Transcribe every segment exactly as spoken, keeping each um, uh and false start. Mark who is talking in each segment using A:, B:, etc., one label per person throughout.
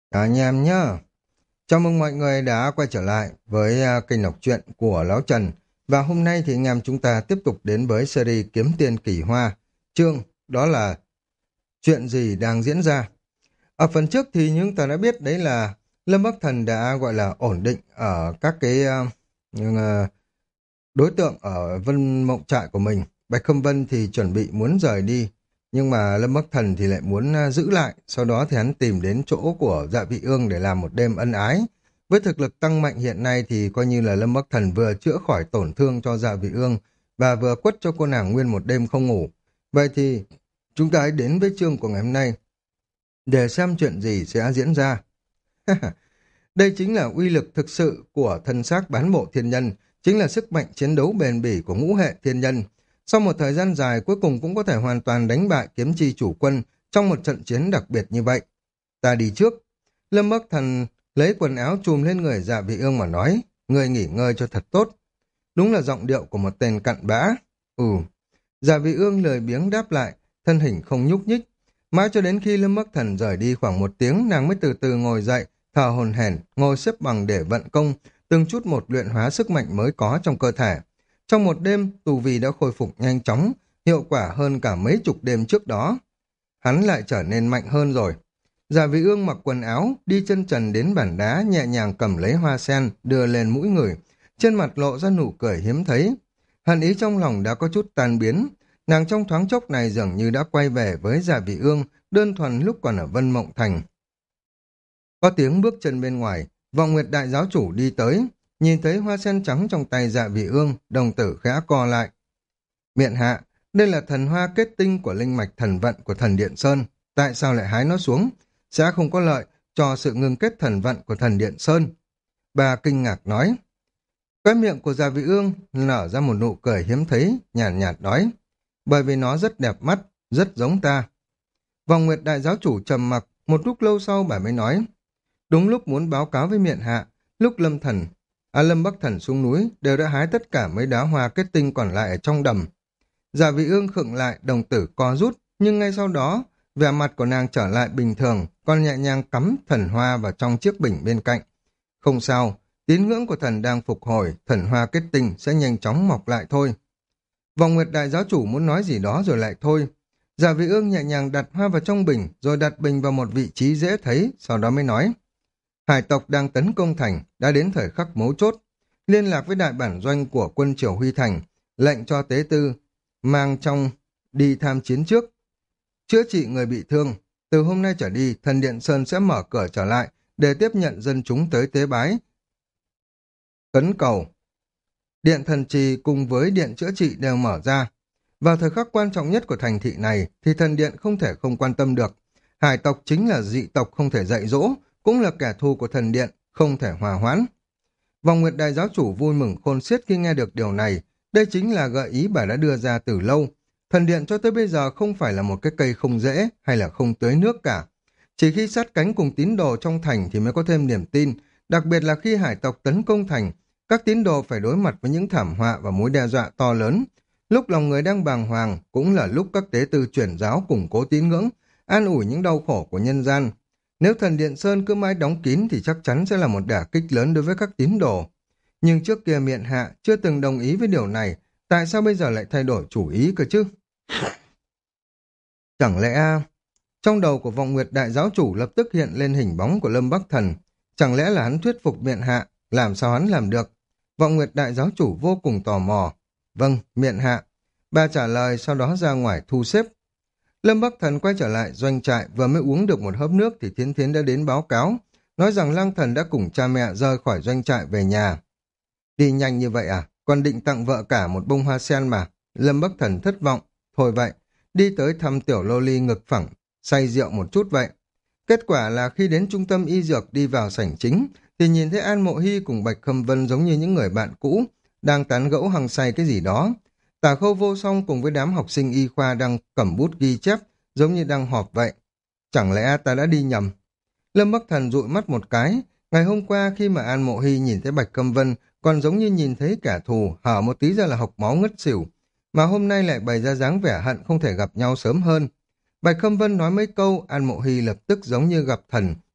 A: Cả nhà em nhá. Chào mừng mọi người đã quay trở lại với à, kênh đọc truyện của Lão Trần. Và hôm nay thì anh em chúng ta tiếp tục đến với series Kiếm Tiền Kỳ Hoa. Chương đó là chuyện gì đang diễn ra. Ở phần trước thì chúng ta đã biết đấy là Lâm Bắc Thần đã gọi là ổn định ở các cái à, nhưng, à, đối tượng ở Vân Mộng Trại của mình. Bạch Khâm Vân thì chuẩn bị muốn rời đi, nhưng mà Lâm Bắc Thần thì lại muốn à, giữ lại, sau đó thì hắn tìm đến chỗ của Dạ Vị Ương để làm một đêm ân ái. Với thực lực tăng mạnh hiện nay thì coi như là Lâm Bắc Thần vừa chữa khỏi tổn thương cho Dạ Vị Ương và vừa quất cho cô nàng nguyên một đêm không ngủ. Vậy thì chúng ta hãy đến với chương của ngày hôm nay để xem chuyện gì sẽ diễn ra. Đây chính là uy lực thực sự của thân xác bán bộ thiên nhân, chính là sức mạnh chiến đấu bền bỉ của ngũ hệ thiên nhân. Sau một thời gian dài cuối cùng cũng có thể hoàn toàn đánh bại kiếm chi chủ quân trong một trận chiến đặc biệt như vậy. Ta đi trước. Lâm Bắc Thần lấy quần áo trùm lên người Dạ Vị Ương mà nói, người nghỉ ngơi cho thật tốt. Đúng là giọng điệu của một tên cặn bã. Ừ. Dạ Vị Ương lười biếng đáp lại, thân hình không nhúc nhích. Mãi cho đến khi Lâm Bắc Thần rời đi khoảng một tiếng, nàng mới từ từ ngồi dậy, thở hổn hển, ngồi xếp bằng để vận công, từng chút một luyện hóa sức mạnh mới có trong cơ thể. Trong một đêm, tu vi đã khôi phục nhanh chóng, hiệu quả hơn cả mấy chục đêm trước đó. Hắn lại trở nên mạnh hơn rồi. Dạ Vị Ương mặc quần áo, đi chân trần đến bàn đá, nhẹ nhàng cầm lấy hoa sen, đưa lên mũi người. Trên mặt lộ ra nụ cười hiếm thấy. Hận ý trong lòng đã có chút tan biến. Nàng trong thoáng chốc này dường như đã quay về với Dạ Vị Ương, đơn thuần lúc còn ở Vân Mộng Thành. Có tiếng bước chân bên ngoài, Vọng Nguyệt đại giáo chủ đi tới, nhìn thấy hoa sen trắng trong tay Dạ Vị Ương, đồng tử khẽ co lại. Miện hạ, đây là thần hoa kết tinh của linh mạch thần vận của thần Điện Sơn, tại sao lại hái nó xuống? Sẽ không có lợi cho sự ngưng kết thần vận của thần Điện Sơn. Bà kinh ngạc nói. Cái miệng của Dạ Vị Ương nở ra một nụ cười hiếm thấy, nhàn nhạt, nhạt nói. Bởi vì nó rất đẹp mắt, rất giống ta. Vọng Nguyệt đại giáo chủ trầm mặc, một lúc lâu sau bà mới nói. Đúng lúc muốn báo cáo với miện hạ, lúc Lâm Thần, à Lâm Bắc Thần xuống núi đều đã hái tất cả mấy đóa hoa kết tinh còn lại ở trong đầm. Dạ Vị Ương khựng lại, đồng tử co rút, nhưng ngay sau đó, vẻ mặt của nàng trở lại bình thường, còn nhẹ nhàng cắm thần hoa vào trong chiếc bình bên cạnh. Không sao, tín ngưỡng của thần đang phục hồi, thần hoa kết tinh sẽ nhanh chóng mọc lại thôi. Vọng Nguyệt đại giáo chủ muốn nói gì đó rồi lại thôi. Dạ Vị Ương nhẹ nhàng đặt hoa vào trong bình, rồi đặt bình vào một vị trí dễ thấy, sau đó mới nói. Hải tộc đang tấn công thành, đã đến thời khắc mấu chốt. Liên lạc với đại bản doanh của quân triều Huy Thành, lệnh cho tế tư, mang trong đi tham chiến trước. Chữa trị người bị thương, từ hôm nay trở đi, thần Điện Sơn sẽ mở cửa trở lại để tiếp nhận dân chúng tới tế bái. Cấn cầu, điện thần trì cùng với điện chữa trị đều mở ra. Vào thời khắc quan trọng nhất của thành thị này thì thần điện không thể không quan tâm được. Hải tộc chính là dị tộc không thể dạy dỗ, cũng là kẻ thù của thần điện, không thể hòa hoãn. Vòng Nguyệt đại giáo chủ vui mừng khôn xiết khi nghe được điều này. Đây chính là gợi ý bà đã đưa ra từ lâu. Thần điện cho tới bây giờ không phải là một cái cây không dễ hay là không tưới nước cả. Chỉ khi sát cánh cùng tín đồ trong thành thì mới có thêm niềm tin, đặc biệt là khi hải tộc tấn công thành, các tín đồ phải đối mặt với những thảm họa và mối đe dọa to lớn. Lúc lòng người đang bàng hoàng cũng là lúc các tế tư chuyển giáo củng cố tín ngưỡng, an ủi những đau khổ của nhân gian. Nếu thần Điện Sơn cứ mãi đóng kín thì chắc chắn sẽ là một đả kích lớn đối với các tín đồ. Nhưng trước kia miện hạ chưa từng đồng ý với điều này, tại sao bây giờ lại thay đổi chủ ý cơ chứ? Chẳng lẽ... Trong đầu của Vọng Nguyệt đại giáo chủ lập tức hiện lên hình bóng của Lâm Bắc Thần. Chẳng lẽ là hắn thuyết phục miện hạ, làm sao hắn làm được? Vọng Nguyệt đại giáo chủ vô cùng tò mò. Vâng, miện hạ. Bà trả lời sau đó ra ngoài thu xếp. Lâm Bắc Thần quay trở lại doanh trại, vừa mới uống được một hớp nước thì Thiến Thiến đã đến báo cáo, nói rằng Lăng Thần đã cùng cha mẹ rời khỏi doanh trại về nhà. Đi nhanh như vậy à? Còn định tặng vợ cả một bông hoa sen mà. Lâm Bắc Thần thất vọng. Thôi vậy, đi tới thăm tiểu lô ly ngực phẳng, say rượu một chút vậy. Kết quả là khi đến trung tâm y dược đi vào sảnh chính, thì nhìn thấy An Mộ Hy cùng Bạch Khâm Vân giống như những người bạn cũ, đang tán gẫu hăng say cái gì đó. Tả Khâu Vô Song cùng với đám học sinh y khoa đang cầm bút ghi chép, giống như đang họp vậy. Chẳng lẽ ta đã đi nhầm? Lâm Bắc Thần dụi mắt một cái. Ngày hôm qua khi mà An Mộ Hy nhìn thấy Bạch Khâm Vân, còn giống như nhìn thấy kẻ thù, hở một tí ra là hộc máu ngất xỉu. Mà hôm nay lại bày ra dáng vẻ hận không thể gặp nhau sớm hơn. Bạch Khâm Vân nói mấy câu, An Mộ Hy lập tức giống như gặp thần,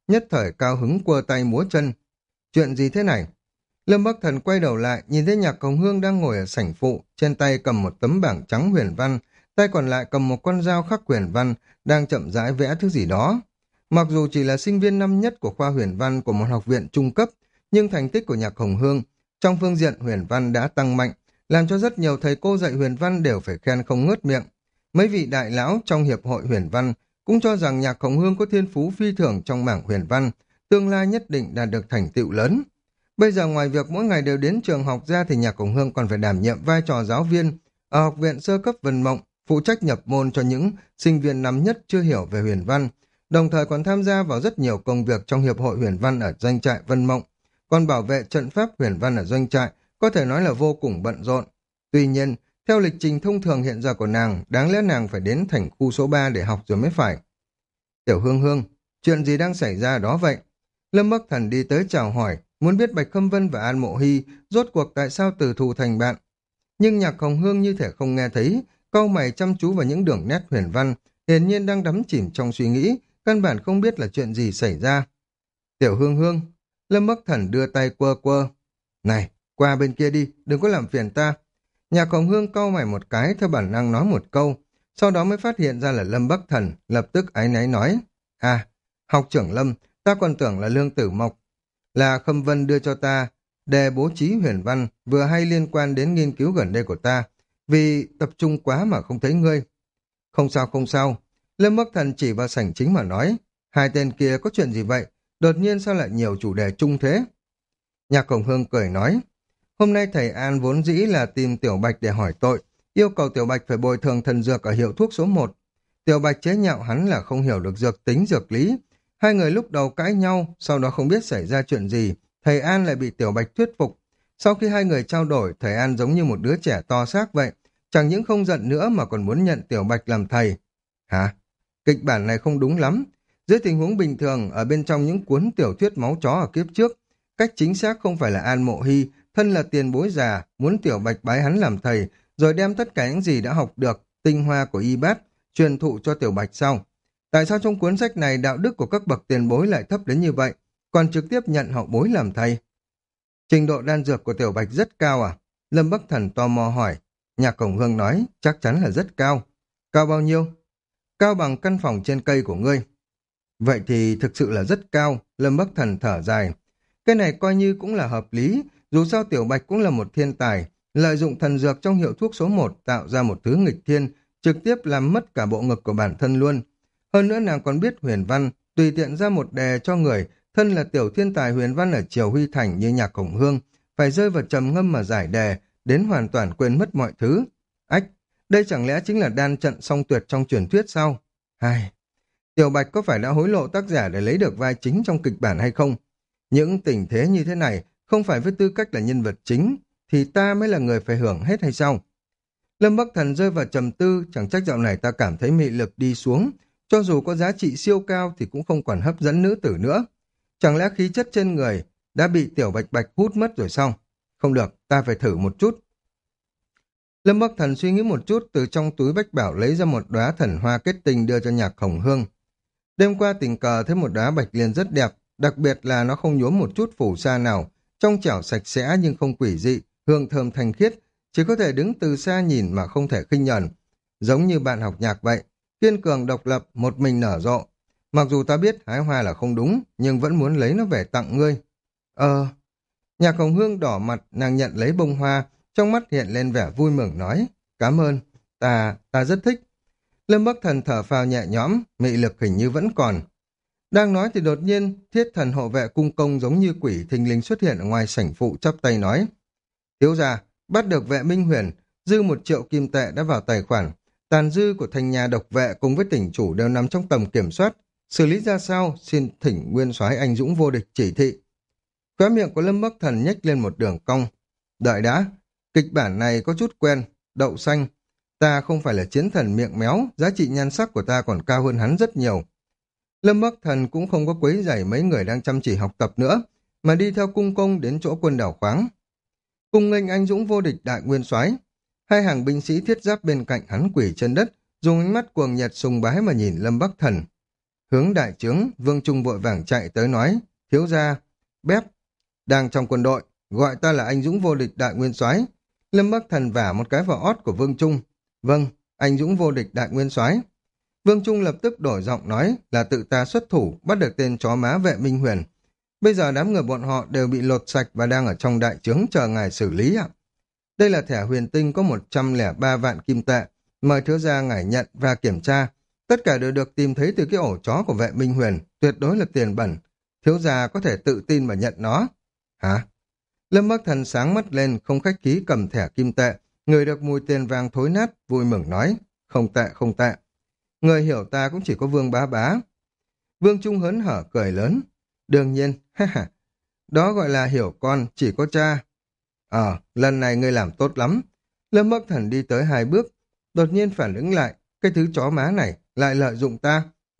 A: nhất thời cao hứng quơ tay múa chân. Chuyện gì thế này? Lâm Bắc Thần quay đầu lại, nhìn thấy Nhạc Hồng Hương đang ngồi ở sảnh phụ, trên tay cầm một tấm bảng trắng huyền văn, tay còn lại cầm một con dao khắc huyền văn, đang chậm rãi vẽ thứ gì đó. Mặc dù chỉ là sinh viên năm nhất của khoa huyền văn của một học viện trung cấp, nhưng thành tích của Nhạc Hồng Hương trong phương diện huyền văn đã tăng mạnh, làm cho rất nhiều thầy cô dạy huyền văn đều phải khen không ngớt miệng. Mấy vị đại lão trong hiệp hội huyền văn cũng cho rằng Nhạc Hồng Hương có thiên phú phi thường trong mảng huyền văn, tương lai nhất định đạt được thành tựu lớn. Bây giờ ngoài việc mỗi ngày đều đến trường học ra thì Nhạc Hồng Hương còn phải đảm nhiệm vai trò giáo viên ở học viện sơ cấp Vân Mộng, phụ trách nhập môn cho những sinh viên năm nhất chưa hiểu về huyền văn, đồng thời còn tham gia vào rất nhiều công việc trong hiệp hội huyền văn ở doanh trại Vân Mộng, còn bảo vệ trận pháp huyền văn ở doanh trại, có thể nói là vô cùng bận rộn. Tuy nhiên, theo lịch trình thông thường hiện giờ của nàng, đáng lẽ nàng phải đến thành khu số ba để học rồi mới phải. Tiểu Hương Hương, chuyện gì đang xảy ra đó vậy? Lâm Bắc Thần đi tới chào hỏi, muốn biết Bạch Khâm Vân và An Mộ Hy rốt cuộc tại sao từ thù thành bạn. Nhưng Nhạc Hồng Hương như thể không nghe thấy, cau mày chăm chú vào những đường nét huyền văn, hiển nhiên đang đắm chìm trong suy nghĩ, căn bản không biết là chuyện gì xảy ra. Tiểu Hương Hương, Lâm Bắc Thần đưa tay quơ quơ. Này, qua bên kia đi, đừng có làm phiền ta. Nhạc Hồng Hương cau mày một cái theo bản năng nói một câu, sau đó mới phát hiện ra là Lâm Bắc Thần, lập tức áy náy nói. À, học trưởng Lâm, ta còn tưởng là Lương Tử Mộc. Là Khâm Vân đưa cho ta đề bố trí huyền văn, vừa hay liên quan đến nghiên cứu gần đây của ta, vì tập trung quá mà không thấy ngươi. Không sao không sao, Lâm Bắc Thần chỉ vào sảnh chính mà nói, hai tên kia có chuyện gì vậy, đột nhiên sao lại nhiều chủ đề chung thế? Nhạc Hồng Hương cười nói, hôm nay thầy An vốn dĩ là tìm Tiểu Bạch để hỏi tội, yêu cầu Tiểu Bạch phải bồi thường thần dược ở hiệu thuốc số một. Tiểu Bạch chế nhạo hắn là không hiểu được dược tính dược lý. Hai người lúc đầu cãi nhau, sau đó không biết xảy ra chuyện gì, thầy An lại bị Tiểu Bạch thuyết phục. Sau khi hai người trao đổi, thầy An giống như một đứa trẻ to xác vậy, chẳng những không giận nữa mà còn muốn nhận Tiểu Bạch làm thầy. Hả? Kịch bản này không đúng lắm. Dưới tình huống bình thường, ở bên trong những cuốn tiểu thuyết máu chó ở kiếp trước, cách chính xác không phải là An Mộ Hy, thân là tiền bối già, muốn Tiểu Bạch bái hắn làm thầy, rồi đem tất cả những gì đã học được, tinh hoa của y bát, truyền thụ cho Tiểu Bạch sau. Tại sao trong cuốn sách này đạo đức của các bậc tiền bối lại thấp đến như vậy, còn trực tiếp nhận hậu bối làm thầy? Trình độ đan dược của Tiểu Bạch rất cao à? Lâm Bắc Thần tò mò hỏi. Nhạc Hồng Hương nói, chắc chắn là rất cao. Cao bao nhiêu? Cao bằng căn phòng trên cây của ngươi. Vậy thì thực sự là rất cao, Lâm Bắc Thần thở dài. Cái này coi như cũng là hợp lý, dù sao Tiểu Bạch cũng là một thiên tài, lợi dụng thần dược trong hiệu thuốc số một tạo ra một thứ nghịch thiên, trực tiếp làm mất cả bộ ngực của bản thân luôn. Hơn nữa nàng còn biết huyền văn, tùy tiện ra một đề cho người, thân là tiểu thiên tài huyền văn ở Triều Huy Thành như Nhạc Hồng Hương, phải rơi vào trầm ngâm mà giải đề, đến hoàn toàn quên mất mọi thứ. Ách, đây chẳng lẽ chính là đan trận song tuyệt trong truyền thuyết sao? Ai... Tiểu Bạch có phải đã hối lộ tác giả để lấy được vai chính trong kịch bản hay không? Những tình thế như thế này, không phải với tư cách là nhân vật chính, thì ta mới là người phải hưởng hết hay sao? Lâm Bắc Thần rơi vào trầm tư, chẳng trách dạo này ta cảm thấy mị lực đi xuống, cho dù có giá trị siêu cao thì cũng không còn hấp dẫn nữ tử nữa. Chẳng lẽ khí chất trên người đã bị Tiểu Bạch Bạch hút mất rồi sao? Không được, ta phải thử một chút. Lâm Bắc Thần suy nghĩ một chút, từ trong túi bách bảo lấy ra một đóa thần hoa kết tinh đưa cho Nhạc Hồng Hương. Đêm qua tình cờ thấy một đóa bạch liên rất đẹp, đặc biệt là nó không nhuốm một chút phù sa nào, trong trẻo sạch sẽ nhưng không quỷ dị, hương thơm thanh khiết, chỉ có thể đứng từ xa nhìn mà không thể khinh nhờn. Giống như bạn học nhạc vậy, kiên cường độc lập, một mình nở rộ. Mặc dù ta biết hái hoa là không đúng, nhưng vẫn muốn lấy nó về tặng ngươi. Ờ... Nhạc Hồng Hương đỏ mặt, nàng nhận lấy bông hoa, trong mắt hiện lên vẻ vui mừng nói, cảm ơn, ta, ta rất thích. Lâm Bắc Thần thở phào nhẹ nhõm, mị lực hình như vẫn còn. Đang nói thì đột nhiên, thiết thần hộ vệ cung công giống như quỷ thình lình xuất hiện ở ngoài sảnh phụ chắp tay nói. Thiếu gia, bắt được vệ Minh Huyền, dư một triệu kim tệ đã vào tài khoản. Tàn dư của thành nhà độc vệ cùng với tỉnh chủ đều nằm trong tầm kiểm soát. Xử lý ra sao, xin thỉnh nguyên soái anh dũng vô địch chỉ thị. Khóe miệng của Lâm Bắc Thần nhếch lên một đường cong. Đợi đã, kịch bản này có chút quen, đậu xanh. Ta không phải là chiến thần miệng méo, giá trị nhan sắc của ta còn cao hơn hắn rất nhiều. Lâm Bắc Thần cũng không có quấy rầy mấy người đang chăm chỉ học tập nữa, mà đi theo cung công đến chỗ quân đảo khoáng. Cung nghênh anh dũng vô địch đại nguyên soái. Hai hàng binh sĩ thiết giáp bên cạnh hắn quỳ trên đất, dùng ánh mắt cuồng nhiệt sùng bái mà nhìn Lâm Bắc Thần. hướng đại trướng, Vương Trung vội vàng chạy tới nói, thiếu gia, bép, đang trong quân đội, gọi ta là anh dũng vô địch đại nguyên soái. Lâm Bắc Thần vả một cái vào ót của Vương Trung. Vâng, anh dũng vô địch đại nguyên soái. Vương Trung lập tức đổi giọng nói là tự ta xuất thủ bắt được tên chó má Vệ Minh Huyền. Bây giờ đám người bọn họ đều bị lột sạch và đang ở trong đại trướng chờ ngài xử lý ạ. Đây là thẻ huyền tinh có một trăm lẻ ba vạn kim tệ. Mời thiếu gia ngài nhận và kiểm tra. Tất cả đều được tìm thấy từ cái ổ chó của Vệ Minh Huyền, tuyệt đối là tiền bẩn. Thiếu gia có thể tự tin mà nhận nó. Hả? Lâm Bắc Thần sáng mắt lên, không khách khí cầm thẻ kim tệ, người được mùi tiền vàng thối nát, vui mừng nói, không tệ, không tệ. Người hiểu ta cũng chỉ có Vương Bá Bá. Vương Trung hớn hở cười lớn. Đương nhiên, ha ha, đó gọi là hiểu con, chỉ có cha. Ờ, lần này ngươi làm tốt lắm. Lâm Bắc Thần đi tới hai bước, đột nhiên phản ứng lại, cái thứ chó má này lại lợi dụng ta.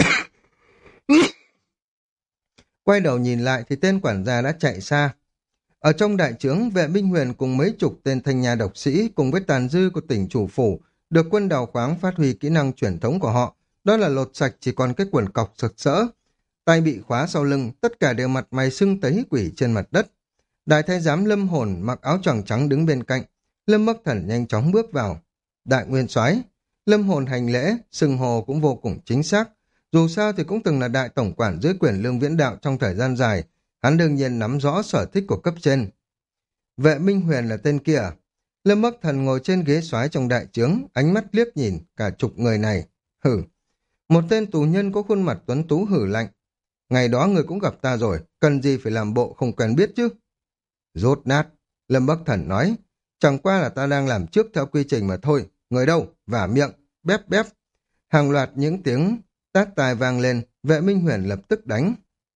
A: Quay đầu nhìn lại thì tên quản gia đã chạy xa. Ở trong đại trướng, Vệ Minh Huyền cùng mấy chục tên thanh nhà độc sĩ cùng với tàn dư của tỉnh chủ phủ được quân đào khoáng phát huy kỹ năng truyền thống của họ, đó là lột sạch chỉ còn cái quần cọc sực sỡ. Tay bị khóa sau lưng, tất cả đều mặt mày sưng tấy quỷ trên mặt đất. Đại thái giám Lâm Hồn mặc áo choàng trắng đứng bên cạnh. Lâm Bắc Thần nhanh chóng bước vào. Đại nguyên soái. Lâm Hồn hành lễ, xưng hô cũng vô cùng chính xác. Dù sao thì cũng từng là đại tổng quản dưới quyền Lương Viễn Đạo trong thời gian dài. Hắn đương nhiên nắm rõ sở thích của cấp trên. Vệ Minh Huyền là tên kia. Lâm Bắc Thần ngồi trên ghế soái trong đại trướng, ánh mắt liếc nhìn cả chục người này. Hử. Một tên tù nhân có khuôn mặt tuấn tú hử lạnh. Ngày đó người cũng gặp ta rồi, cần gì phải làm bộ không quen biết chứ? Rốt nát. Lâm Bắc Thần nói, chẳng qua là ta đang làm trước theo quy trình mà thôi. Người đâu? Vả miệng. Bép bép. Hàng loạt những tiếng tát tai vang lên, Vệ Minh Huyền lập tức đánh.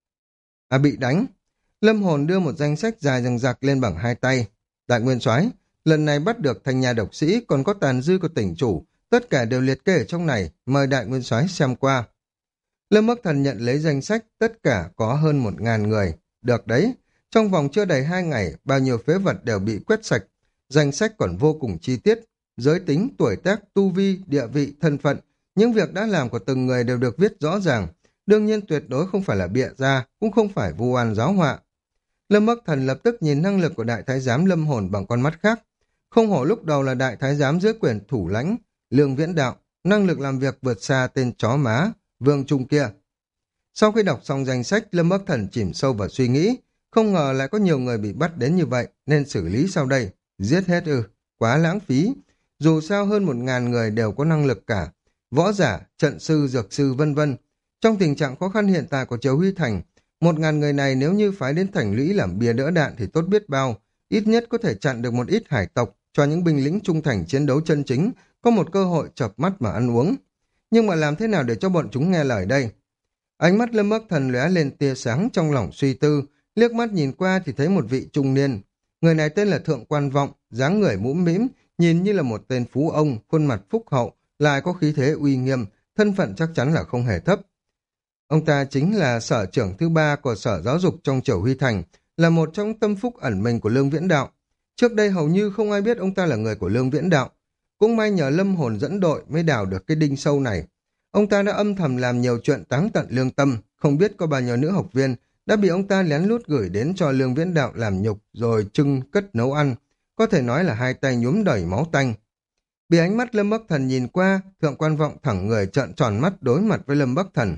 A: À, bị đánh. Lâm Hồn đưa một danh sách dài dằng dặc lên bằng hai tay. Đại nguyên soái, lần này bắt được thành nhà độc sĩ còn có tàn dư của tỉnh chủ, tất cả đều liệt kê ở trong này, mời đại nguyên soái xem qua. Lâm Bắc Thần nhận lấy danh sách, tất cả có hơn một ngàn người. Được đấy, trong vòng chưa đầy hai ngày, bao nhiêu phế vật đều bị quét sạch. Danh sách còn vô cùng chi tiết, giới tính, tuổi tác, tu vi, địa vị, thân phận, những việc đã làm của từng người đều được viết rõ ràng. Đương nhiên tuyệt đối không phải là bịa ra, cũng không phải vu oan giáo họa. Lâm Bắc Thần lập tức nhìn năng lực của đại thái giám Lâm Hồn bằng con mắt khác. Không hổ lúc đầu là đại thái giám dưới quyền thủ lãnh, Lương Viễn Đạo, năng lực làm việc vượt xa tên chó má, Vương Trung kia. Sau khi đọc xong danh sách, Lâm Bắc Thần chìm sâu vào suy nghĩ, không ngờ lại có nhiều người bị bắt đến như vậy, nên xử lý sau đây. Giết hết ư, quá lãng phí. Dù sao hơn một ngàn người đều có năng lực cả, võ giả, trận sư, dược sư vân vân. Trong tình trạng khó khăn hiện tại của Triều Huy Thành, một ngàn người này nếu như phái đến thành lũy làm bia đỡ đạn thì tốt biết bao, ít nhất có thể chặn được một ít hải tộc, cho những binh lính trung thành chiến đấu chân chính, có một cơ hội chợp mắt mà ăn uống. Nhưng mà làm thế nào để cho bọn chúng nghe lời đây? Ánh mắt Lâm Bắc Thần lóe lên tia sáng trong lòng suy tư, liếc mắt nhìn qua thì thấy một vị trung niên. Người này tên là Thượng Quan Vọng, dáng người mũm mĩm, nhìn như là một tên phú ông, khuôn mặt phúc hậu, lại có khí thế uy nghiêm, thân phận chắc chắn là không hề thấp. Ông ta chính là sở trưởng thứ ba của sở giáo dục trong Triều Huy Thành, là một trong tâm phúc ẩn mình của Lương Viễn Đạo. Trước đây hầu như không ai biết ông ta là người của Lương Viễn Đạo. Cũng may nhờ Lâm Hồn dẫn đội mới đào được cái đinh sâu này. Ông ta đã âm thầm làm nhiều chuyện táng tận lương tâm, không biết có bao nhiêu nữ học viên đã bị ông ta lén lút gửi đến cho Lương Viễn Đạo làm nhục rồi trưng cất nấu ăn. Có thể nói là hai tay nhuốm đầy máu tanh. Bị ánh mắt Lâm Bắc Thần nhìn qua, Thượng Quan Vọng thẳng người trợn tròn mắt đối mặt với Lâm Bắc Thần.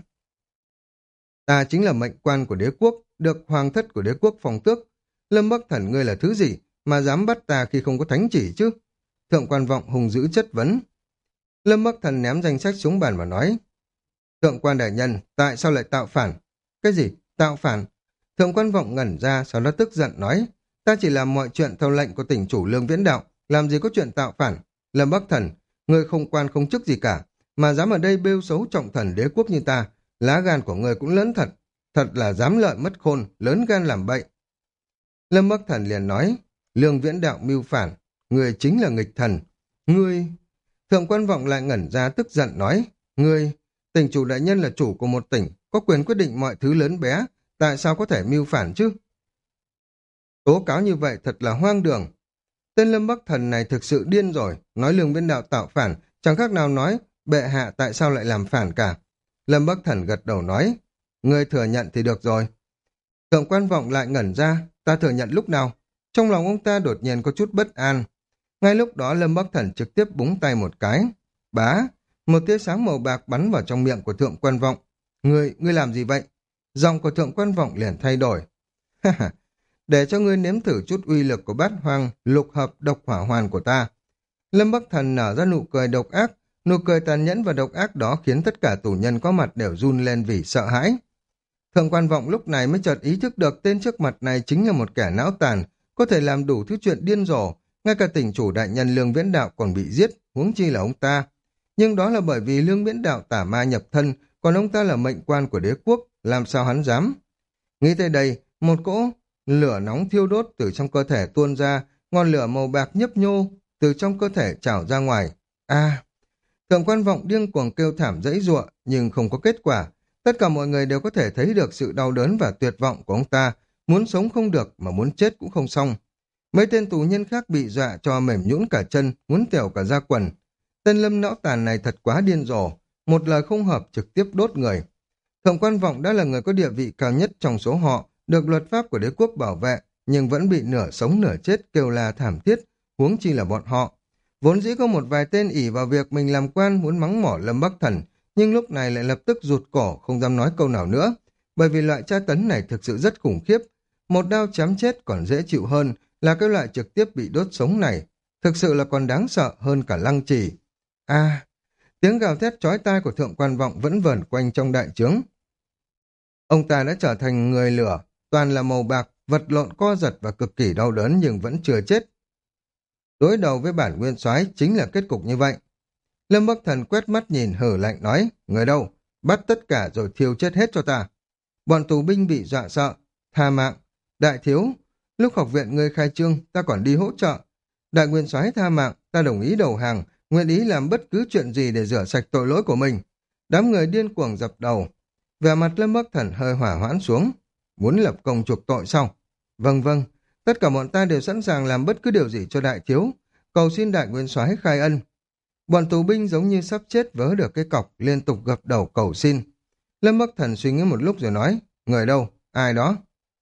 A: Ta chính là mệnh quan của đế quốc, được hoàng thất của đế quốc phong tước. Lâm Bắc Thần ngươi là thứ gì mà dám bắt ta khi không có thánh chỉ chứ? Thượng Quan Vọng hùng dữ chất vấn. Lâm Bắc Thần ném danh sách xuống bàn và nói, Thượng Quan đại nhân, tại sao lại tạo phản? Cái gì? Tạo phản? Thượng Quan Vọng ngẩn ra, sau đó tức giận nói, ta chỉ làm mọi chuyện theo lệnh của tỉnh chủ Lương Viễn Đạo, làm gì có chuyện tạo phản. Lâm Bắc Thần, ngươi không quan không chức gì cả, mà dám ở đây bêu xấu trọng thần đế quốc như ta, lá gan của ngươi cũng lớn thật, thật là dám lợi mất khôn, lớn gan làm bậy. Lâm Bắc Thần liền nói, Lương Viễn Đạo mưu phản, ngươi chính là nghịch thần. Ngươi... Thượng Quan Vọng lại ngẩn ra tức giận nói, ngươi, tỉnh chủ đại nhân là chủ của một tỉnh, có quyền quyết định mọi thứ lớn bé, tại sao có thể mưu phản chứ? Tố cáo như vậy thật là hoang đường. Tên Lâm Bắc Thần này thực sự điên rồi, nói Lương Viễn Đạo tạo phản, chẳng khác nào nói, bệ hạ tại sao lại làm phản cả. Lâm Bắc Thần gật đầu nói, ngươi thừa nhận thì được rồi. Thượng quan vọng lại ngẩn ra, ta thừa nhận lúc nào? Trong lòng ông ta đột nhiên có chút bất an. Ngay lúc đó Lâm Bắc Thần trực tiếp búng tay một cái. Bá, một tia sáng màu bạc bắn vào trong miệng của thượng quan vọng. Ngươi, ngươi làm gì vậy? Giọng của thượng quan vọng liền thay đổi. Để cho ngươi nếm thử chút uy lực của bát hoang lục hợp độc hỏa hoàn của ta. Lâm Bắc Thần nở ra nụ cười độc ác, nụ cười tàn nhẫn và độc ác đó khiến tất cả tù nhân có mặt đều run lên vì sợ hãi. Thượng quan vọng lúc này mới chợt ý thức được tên trước mặt này chính là một kẻ não tàn, có thể làm đủ thứ chuyện điên rồ, ngay cả tỉnh chủ đại nhân Lương Viễn Đạo còn bị giết, huống chi là ông ta. Nhưng đó là bởi vì Lương Viễn Đạo tả ma nhập thân, còn ông ta là mệnh quan của đế quốc, làm sao hắn dám? Nghĩ tới đây, một cỗ lửa nóng thiêu đốt từ trong cơ thể tuôn ra, ngọn lửa màu bạc nhấp nhô từ trong cơ thể trào ra ngoài. A! Thượng quan vọng điên cuồng kêu thảm dãy giụa, nhưng không có kết quả. Tất cả mọi người đều có thể thấy được sự đau đớn và tuyệt vọng của ông ta, muốn sống không được mà muốn chết cũng không xong. Mấy tên tù nhân khác bị dọa cho mềm nhũn cả chân, muốn tèo cả da quần. Tên Lâm não tàn này thật quá điên rồ, một lời không hợp trực tiếp đốt người. Thượng quan vọng đã là người có địa vị cao nhất trong số họ, được luật pháp của đế quốc bảo vệ, nhưng vẫn bị nửa sống nửa chết kêu la thảm thiết, huống chi là bọn họ. Vốn dĩ có một vài tên ỷ vào việc mình làm quan muốn mắng mỏ Lâm Bắc Thần, nhưng lúc này lại lập tức rụt cổ không dám nói câu nào nữa, bởi vì loại tra tấn này thực sự rất khủng khiếp. Một đao chém chết còn dễ chịu hơn là cái loại trực tiếp bị đốt sống này, thực sự là còn đáng sợ hơn cả lăng trì. A, tiếng gào thét chói tai của thượng quan vọng vẫn vẩn quanh trong đại trướng. Ông ta đã trở thành người lửa, toàn là màu bạc, vật lộn co giật và cực kỳ đau đớn nhưng vẫn chưa chết. Đối đầu với bản nguyên soái chính là kết cục như vậy. Lâm Bắc Thần quét mắt nhìn hử lạnh nói, người đâu, bắt tất cả rồi thiêu chết hết cho ta. Bọn tù binh bị dọa sợ, tha mạng, đại thiếu, lúc học viện ngươi khai trương ta còn đi hỗ trợ. Đại nguyên soái tha mạng, ta đồng ý đầu hàng, nguyện ý làm bất cứ chuyện gì để rửa sạch tội lỗi của mình. Đám người điên cuồng dập đầu. Vẻ mặt Lâm Bắc Thần hơi hỏa hoãn xuống. Muốn lập công chuộc tội sao? Vâng vâng, tất cả bọn ta đều sẵn sàng làm bất cứ điều gì cho đại thiếu, cầu xin đại nguyên soái khai ân. Bọn tù binh giống như sắp chết vớ được cái cọc, liên tục gập đầu cầu xin. Lâm Bắc Thần suy nghĩ một lúc rồi nói, người đâu, ai đó?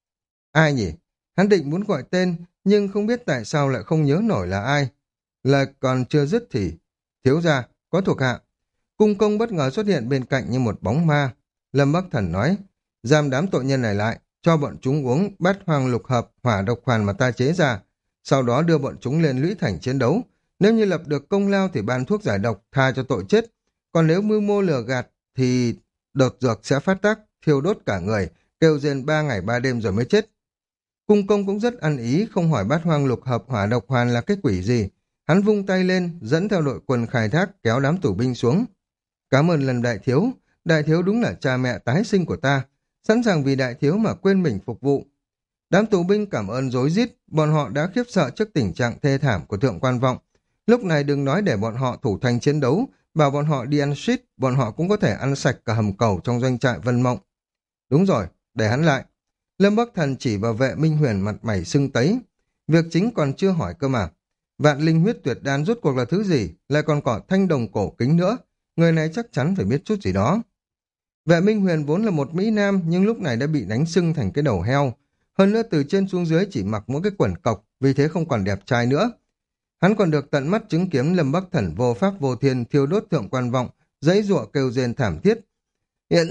A: Ai nhỉ? Hắn định muốn gọi tên, nhưng không biết tại sao lại không nhớ nổi là ai. Lời còn chưa dứt thì, thiếu gia, có thuộc hạ. Cung công bất ngờ xuất hiện bên cạnh như một bóng ma. Lâm Bắc Thần nói, giam đám tội nhân này lại, cho bọn chúng uống bát hoang lục hợp hỏa độc hoàn mà ta chế ra, sau đó đưa bọn chúng lên lũy thành chiến đấu. Nếu như lập được công lao thì ban thuốc giải độc tha cho tội chết, còn nếu mưu mô lừa gạt thì đột dược sẽ phát tác, thiêu đốt cả người, kêu rên ba ngày ba đêm rồi mới chết. Cung công cũng rất ăn ý, không hỏi bát hoang lục hợp hỏa độc hoàn là cái quỷ gì. Hắn vung tay lên, dẫn theo đội quân khai thác kéo đám tù binh xuống. Cảm ơn lần đại thiếu, đại thiếu đúng là cha mẹ tái sinh của ta, sẵn sàng vì đại thiếu mà quên mình phục vụ. Đám tù binh cảm ơn rối rít, bọn họ đã khiếp sợ trước tình trạng thê thảm của thượng quan vọng. Lúc này đừng nói để bọn họ thủ thành chiến đấu, bảo bọn họ đi ăn shit, bọn họ cũng có thể ăn sạch cả hầm cầu trong doanh trại Vân Mộng. Đúng rồi, để hắn lại. Lâm Bắc Thần chỉ vào Vệ Minh Huyền mặt mày sưng tấy. Việc chính còn chưa hỏi cơ mà. Vạn linh huyết tuyệt đan rốt cuộc là thứ gì, lại còn có thanh đồng cổ kính nữa. Người này chắc chắn phải biết chút gì đó. Vệ Minh Huyền vốn là một Mỹ Nam nhưng lúc này đã bị đánh sưng thành cái đầu heo. Hơn nữa từ trên xuống dưới chỉ mặc mỗi cái quần cộc, vì thế không còn đẹp trai nữa. Hắn còn được tận mắt chứng kiến Lâm Bắc Thần vô pháp vô thiên thiêu đốt thượng quan vọng, giãy giụa kêu rên thảm thiết. Hiện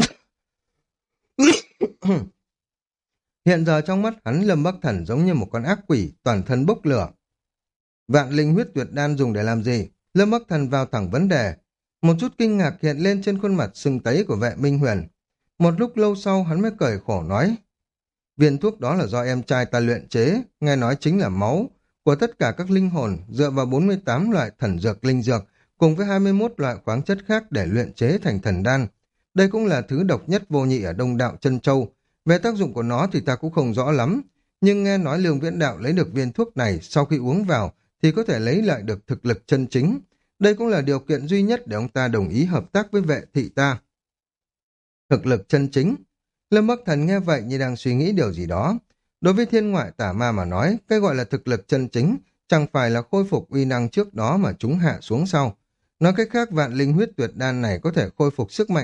A: Hiện giờ trong mắt hắn Lâm Bắc Thần giống như một con ác quỷ, toàn thân bốc lửa. Vạn linh huyết tuyệt đan dùng để làm gì? Lâm Bắc Thần vào thẳng vấn đề. Một chút kinh ngạc hiện lên trên khuôn mặt sưng tấy của Vệ Minh Huyền. Một lúc lâu sau hắn mới cười khổ nói, viên thuốc đó là do em trai ta luyện chế, nghe nói chính là máu của tất cả các linh hồn, dựa vào bốn mươi tám loại thần dược linh dược cùng với hai mươi mốt loại khoáng chất khác để luyện chế thành thần đan. Đây cũng là thứ độc nhất vô nhị ở Đông Đạo Chân Châu. Về tác dụng của nó thì ta cũng không rõ lắm, nhưng nghe nói Lương Viễn Đạo lấy được viên thuốc này sau khi uống vào thì có thể lấy lại được thực lực chân chính. Đây cũng là điều kiện duy nhất để ông ta đồng ý hợp tác với Vệ thị ta. Thực lực chân chính. Lâm Bắc Thần nghe vậy như đang suy nghĩ điều gì đó. Đối với thiên ngoại tả ma mà nói, cái gọi là thực lực chân chính chẳng phải là khôi phục uy năng trước đó mà chúng hạ xuống sau. Nói cách khác, vạn linh huyết tuyệt đan này có thể khôi phục sức mạnh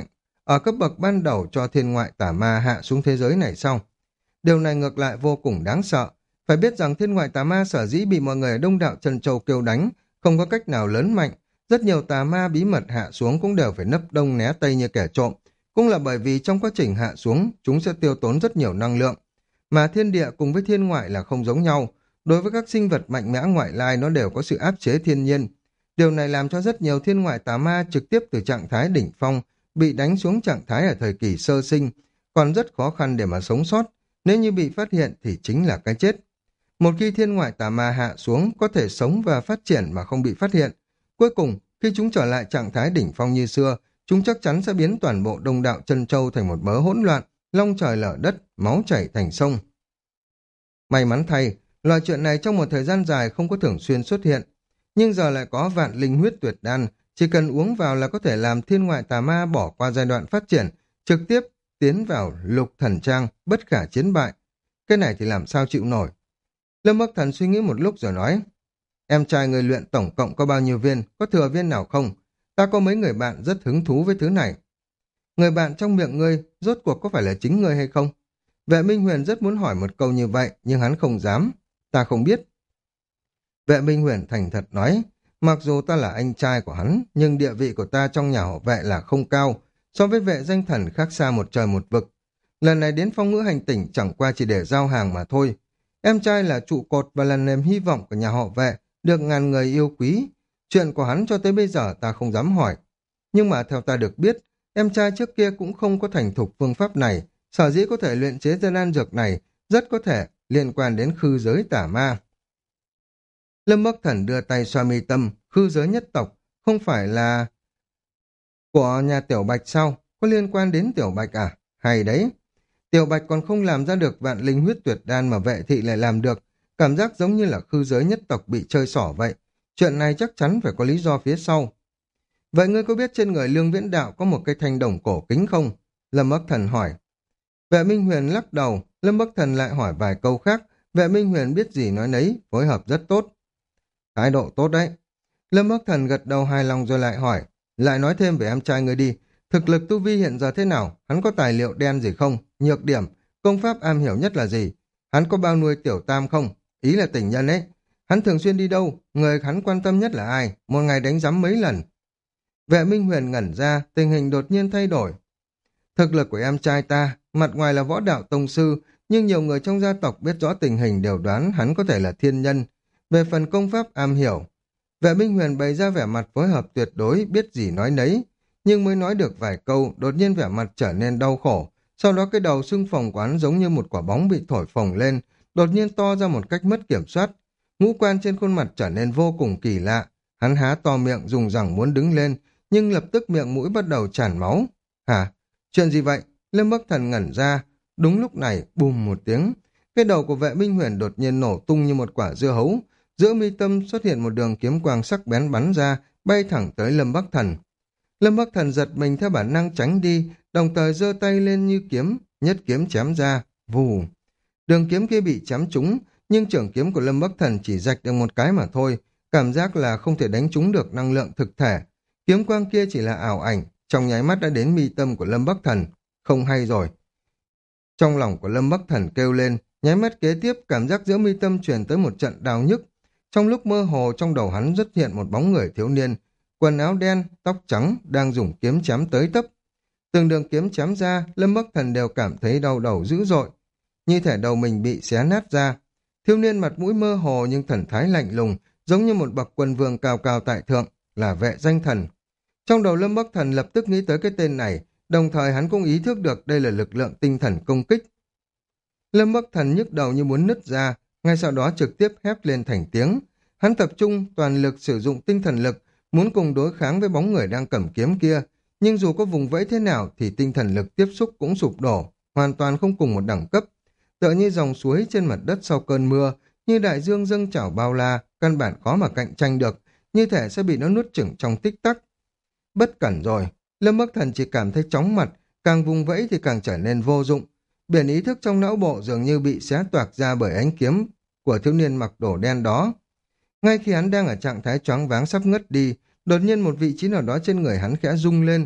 A: ở cấp bậc ban đầu cho thiên ngoại tà ma hạ xuống thế giới này sau. Điều này ngược lại vô cùng đáng sợ. Phải biết rằng thiên ngoại tà ma sở dĩ bị mọi người ở Đông Đạo Trần Châu kêu đánh, không có cách nào lớn mạnh. Rất nhiều tà ma bí mật hạ xuống cũng đều phải nấp đông né tây như kẻ trộm. Cũng là bởi vì trong quá trình hạ xuống, chúng sẽ tiêu tốn rất nhiều năng lượng. Mà thiên địa cùng với thiên ngoại là không giống nhau. Đối với các sinh vật mạnh mẽ ngoại lai nó đều có sự áp chế thiên nhiên. Điều này làm cho rất nhiều thiên ngoại tà ma trực tiếp từ trạng thái đỉnh phong bị đánh xuống trạng thái ở thời kỳ sơ sinh, còn rất khó khăn để mà sống sót. Nếu như bị phát hiện thì chính là cái chết. Một khi thiên ngoại tà ma hạ xuống có thể sống và phát triển mà không bị phát hiện. Cuối cùng, khi chúng trở lại trạng thái đỉnh phong như xưa, chúng chắc chắn sẽ biến toàn bộ Đông Đạo Chân Châu thành một mớ hỗn loạn, long trời lở đất, máu chảy thành sông. May mắn thay, loại chuyện này trong một thời gian dài không có thường xuyên xuất hiện. Nhưng giờ lại có vạn linh huyết tuyệt đan, chỉ cần uống vào là có thể làm thiên ngoại tà ma bỏ qua giai đoạn phát triển, trực tiếp tiến vào lục thần trang, bất khả chiến bại. Cái này thì làm sao chịu nổi. Lâm Bắc Thần suy nghĩ một lúc rồi nói, em trai người luyện tổng cộng có bao nhiêu viên, có thừa viên nào không? Ta có mấy người bạn rất hứng thú với thứ này. Người bạn trong miệng ngươi, rốt cuộc có phải là chính ngươi hay không? Vệ Minh Huyền rất muốn hỏi một câu như vậy, nhưng hắn không dám. Ta không biết. Vệ Minh Huyền thành thật nói, mặc dù ta là anh trai của hắn, nhưng địa vị của ta trong nhà họ Vệ là không cao, so với Vệ danh thần khác xa một trời một vực. Lần này đến Phong Ngữ Hành Tỉnh chẳng qua chỉ để giao hàng mà thôi. Em trai là trụ cột và là niềm hy vọng của nhà họ Vệ, được ngàn người yêu quý. Chuyện của hắn cho tới bây giờ ta không dám hỏi. Nhưng mà theo ta được biết, em trai trước kia cũng không có thành thục phương pháp này, sở dĩ có thể luyện chế ra đan dược này, rất có thể liên quan đến khư giới tả ma. Lâm Bắc Thần đưa tay xoa mi tâm, khư giới nhất tộc, không phải là của nhà Tiểu Bạch sao? Có liên quan đến Tiểu Bạch à? Hay đấy. Tiểu Bạch còn không làm ra được vạn linh huyết tuyệt đan mà Vệ thị lại làm được, cảm giác giống như là khư giới nhất tộc bị chơi xỏ vậy. Chuyện này chắc chắn phải có lý do phía sau. Vậy ngươi có biết trên người Lương Viễn Đạo có một cái thanh đồng cổ kính không? Lâm Bắc Thần hỏi. Vệ Minh Huyền lắc đầu, Lâm Bắc Thần lại hỏi vài câu khác, Vệ Minh Huyền biết gì nói nấy, phối hợp rất tốt. Thái độ tốt đấy. Lâm Bắc Thần gật đầu hài lòng rồi lại hỏi, lại nói thêm về em trai ngươi đi, thực lực tu vi hiện giờ thế nào, hắn có tài liệu đen gì không, nhược điểm, công pháp am hiểu nhất là gì, hắn có bao nuôi tiểu tam không, ý là tình nhân ấy, hắn thường xuyên đi đâu, người hắn quan tâm nhất là ai, một ngày đánh giám mấy lần. Vệ Minh Huyền ngẩn ra, tình hình đột nhiên thay đổi. Thực lực của em trai ta, mặt ngoài là võ đạo tông sư, nhưng nhiều người trong gia tộc biết rõ tình hình đều đoán hắn có thể là thiên nhân. Về phần công pháp am hiểu, Vệ Minh Huyền bày ra vẻ mặt phối hợp tuyệt đối, biết gì nói nấy, nhưng mới nói được vài câu, đột nhiên vẻ mặt trở nên đau khổ, sau đó cái đầu sưng phồng của hắn giống như một quả bóng bị thổi phồng lên, đột nhiên to ra một cách mất kiểm soát. Ngũ quan trên khuôn mặt trở nên vô cùng kỳ lạ, hắn há to miệng dùng rằng muốn đứng lên, nhưng lập tức miệng mũi bắt đầu tràn máu. Hả? Chuyện gì vậy? Lâm Bắc Thần ngẩn ra. Đúng lúc này, bùm một tiếng, cái đầu của Vệ Minh Huyền đột nhiên nổ tung như một quả dưa hấu, giữa mi tâm xuất hiện một đường kiếm quang sắc bén bắn ra, bay thẳng tới Lâm Bắc Thần. Lâm Bắc Thần giật mình theo bản năng tránh đi, đồng thời giơ tay lên như kiếm, nhất kiếm chém ra, vù. Đường kiếm kia bị chém trúng, nhưng trường kiếm của Lâm Bắc Thần chỉ rạch được một cái mà thôi, cảm giác là không thể đánh trúng được năng lượng thực thể. Kiếm quang kia chỉ là ảo ảnh, trong nháy mắt đã đến mi tâm của Lâm Bắc Thần. Không hay rồi. Trong lòng của Lâm Bắc Thần kêu lên, nháy mắt kế tiếp cảm giác giữa mi tâm truyền tới một trận đau nhức. Trong lúc mơ hồ trong đầu hắn xuất hiện một bóng người thiếu niên, quần áo đen, tóc trắng, đang dùng kiếm chém tới tấp. Từng đường kiếm chém ra, Lâm Bắc Thần đều cảm thấy đau đầu dữ dội, như thể đầu mình bị xé nát ra. Thiếu niên mặt mũi mơ hồ nhưng thần thái lạnh lùng, giống như một bậc quân vương cao cao tại thượng, là Vệ Danh Thần. Trong đầu Lâm Bắc Thần lập tức nghĩ tới cái tên này, đồng thời hắn cũng ý thức được đây là lực lượng tinh thần công kích. Lâm Bắc Thần nhức đầu như muốn nứt ra, ngay sau đó trực tiếp hét lên thành tiếng. Hắn tập trung toàn lực sử dụng tinh thần lực, muốn cùng đối kháng với bóng người đang cầm kiếm kia, nhưng dù có vùng vẫy thế nào thì tinh thần lực tiếp xúc cũng sụp đổ, hoàn toàn không cùng một đẳng cấp. Tựa như dòng suối trên mặt đất sau cơn mưa, như đại dương dâng trào bao la, căn bản khó mà cạnh tranh được, như thể sẽ bị nó nuốt chửng trong tích tắc. Bất cẩn rồi, Lâm Bắc Thần chỉ cảm thấy chóng mặt, càng vùng vẫy thì càng trở nên vô dụng. Biển ý thức trong não bộ dường như bị xé toạc ra bởi ánh kiếm của thiếu niên mặc đồ đen đó. Ngay khi hắn đang ở trạng thái choáng váng sắp ngất đi, đột nhiên một vị trí nào đó trên người hắn khẽ rung lên,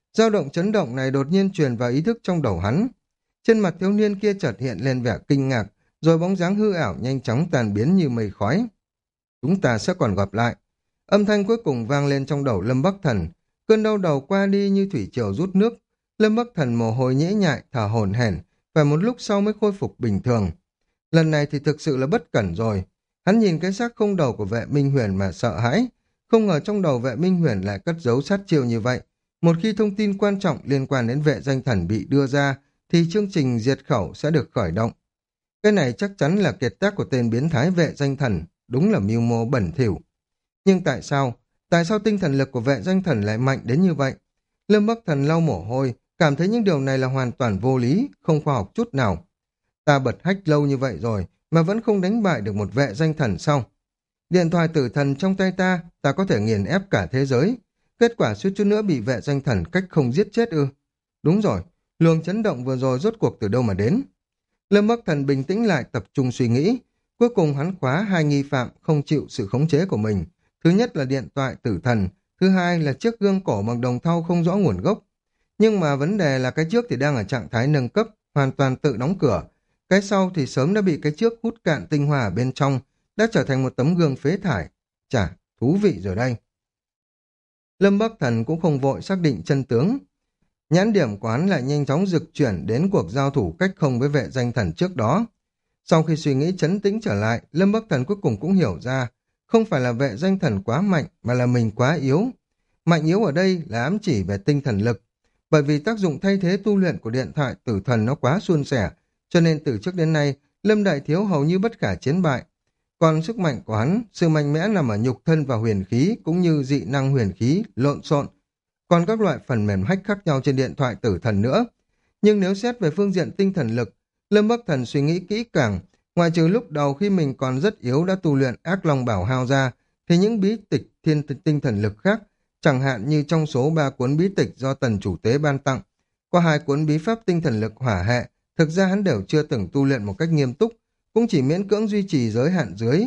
A: Dao động chấn động này đột nhiên truyền vào ý thức trong đầu hắn. Trên mặt thiếu niên kia chợt hiện lên vẻ kinh ngạc, rồi bóng dáng hư ảo nhanh chóng tan biến như mây khói. Chúng ta sẽ còn gặp lại. Âm thanh cuối cùng vang lên trong đầu Lâm Bắc Thần. Cơn đau đầu qua đi như thủy triều rút nước. Lâm Bắc Thần mồ hôi nhễ nhại, thở hổn hển, phải một lúc sau mới khôi phục bình thường. Lần này thì thực sự là bất cẩn rồi. Hắn nhìn cái xác không đầu của vệ Minh Huyền mà sợ hãi. Không ngờ trong đầu vệ Minh Huyền lại cất giấu sát chiêu như vậy. Một khi thông tin quan trọng liên quan đến vệ danh thần bị đưa ra, thì chương trình diệt khẩu sẽ được khởi động. Cái này chắc chắn là kiệt tác của tên biến thái vệ danh thần, đúng là mưu mô bẩn thỉu. Nhưng tại sao? Tại sao tinh thần lực của vệ danh thần lại mạnh đến như vậy? Lâm Bắc Thần lau mồ hôi, cảm thấy những điều này là hoàn toàn vô lý, không khoa học chút nào. Ta bật hách lâu như vậy rồi, mà vẫn không đánh bại được một vệ danh thần sao? Điện thoại tử thần trong tay ta, ta có thể nghiền ép cả thế giới. Kết quả suýt chút nữa bị vệ danh thần cách không giết chết ư? Đúng rồi, luồng chấn động vừa rồi rốt cuộc từ đâu mà đến? Lâm Bắc Thần bình tĩnh lại tập trung suy nghĩ. Cuối cùng hắn khóa hai nghi phạm không chịu sự khống chế của mình. Thứ nhất là điện thoại tử thần, thứ hai là chiếc gương cổ bằng đồng thau không rõ nguồn gốc. Nhưng mà vấn đề là cái trước thì đang ở trạng thái nâng cấp, hoàn toàn tự đóng cửa. Cái sau thì sớm đã bị cái trước hút cạn tinh hoa ở bên trong, đã trở thành một tấm gương phế thải. Chà, thú vị rồi đây. Lâm Bắc Thần cũng không vội xác định chân tướng. Nhãn điểm quán lại nhanh chóng rực chuyển đến cuộc giao thủ cách không với vệ danh thần trước đó. Sau khi suy nghĩ trấn tĩnh trở lại, Lâm Bắc Thần cuối cùng cũng hiểu ra, không phải là vệ danh thần quá mạnh, mà là mình quá yếu. Mạnh yếu ở đây là ám chỉ về tinh thần lực. Bởi vì tác dụng thay thế tu luyện của điện thoại tử thần nó quá suôn sẻ, cho nên từ trước đến nay, Lâm Đại Thiếu hầu như bất khả chiến bại. Còn sức mạnh của hắn, sự mạnh mẽ nằm ở nhục thân và huyền khí, cũng như dị năng huyền khí, lộn xộn. Còn các loại phần mềm hack khác nhau trên điện thoại tử thần nữa. Nhưng nếu xét về phương diện tinh thần lực, Lâm Bắc Thần suy nghĩ kỹ càng, ngoài trừ lúc đầu khi mình còn rất yếu đã tu luyện ác long bảo hao ra, thì những bí tịch thiên tinh thần lực khác, chẳng hạn như trong số ba cuốn bí tịch do tần chủ tế ban tặng, có hai cuốn bí pháp tinh thần lực hỏa hệ, thực ra hắn đều chưa từng tu luyện một cách nghiêm túc, cũng chỉ miễn cưỡng duy trì giới hạn dưới.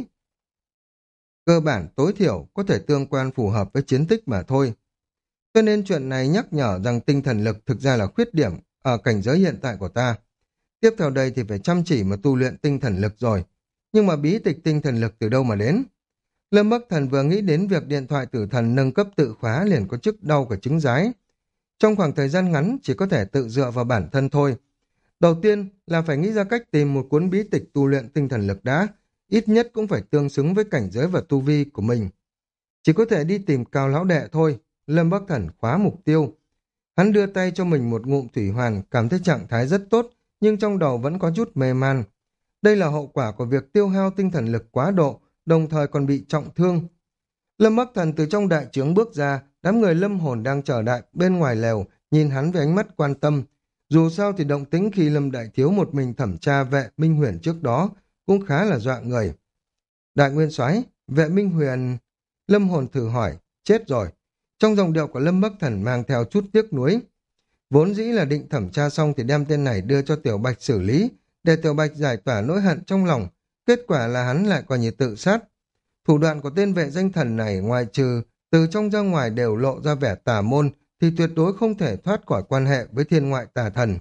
A: Cơ bản tối thiểu có thể tương quan phù hợp với chiến tích mà thôi. Cho nên chuyện này nhắc nhở rằng tinh thần lực thực ra là khuyết điểm ở cảnh giới hiện tại của ta. Tiếp theo đây thì phải chăm chỉ mà tu luyện tinh thần lực rồi. Nhưng mà bí tịch tinh thần lực từ đâu mà đến? Lâm Bắc Thần vừa nghĩ đến việc điện thoại tử thần nâng cấp tự khóa liền có chức đau cả trứng giái. Trong khoảng thời gian ngắn chỉ có thể tự dựa vào bản thân thôi. Đầu tiên là phải nghĩ ra cách tìm một cuốn bí tịch tu luyện tinh thần lực đã, ít nhất cũng phải tương xứng với cảnh giới và tu vi của mình. Chỉ có thể đi tìm Cao Lão Đệ thôi. Lâm Bắc Thần khóa mục tiêu. Hắn đưa tay cho mình một ngụm thủy hoàn, cảm thấy trạng thái rất tốt, nhưng trong đầu vẫn có chút mê man. Đây là hậu quả của việc tiêu hao tinh thần lực quá độ, đồng thời còn bị trọng thương. Lâm Bắc Thần từ trong đại trướng bước ra, đám người lâm hồn đang chờ đợi bên ngoài lều, nhìn hắn với ánh mắt quan tâm. Dù sao thì động tĩnh khi Lâm Đại Thiếu một mình thẩm tra vệ Minh Huyền trước đó cũng khá là dọa người. Đại Nguyên Soái, vệ Minh Huyền... Lâm hồn thử hỏi, chết rồi. Trong dòng điệu của Lâm Bắc Thần mang theo chút tiếc nuối. Vốn dĩ là định thẩm tra xong thì đem tên này đưa cho Tiểu Bạch xử lý, để Tiểu Bạch giải tỏa nỗi hận trong lòng. Kết quả là hắn lại coi như tự sát. Thủ đoạn của tên vệ danh thần này ngoài trừ từ trong ra ngoài đều lộ ra vẻ tà môn, thì tuyệt đối không thể thoát khỏi quan hệ với thiên ngoại tà thần.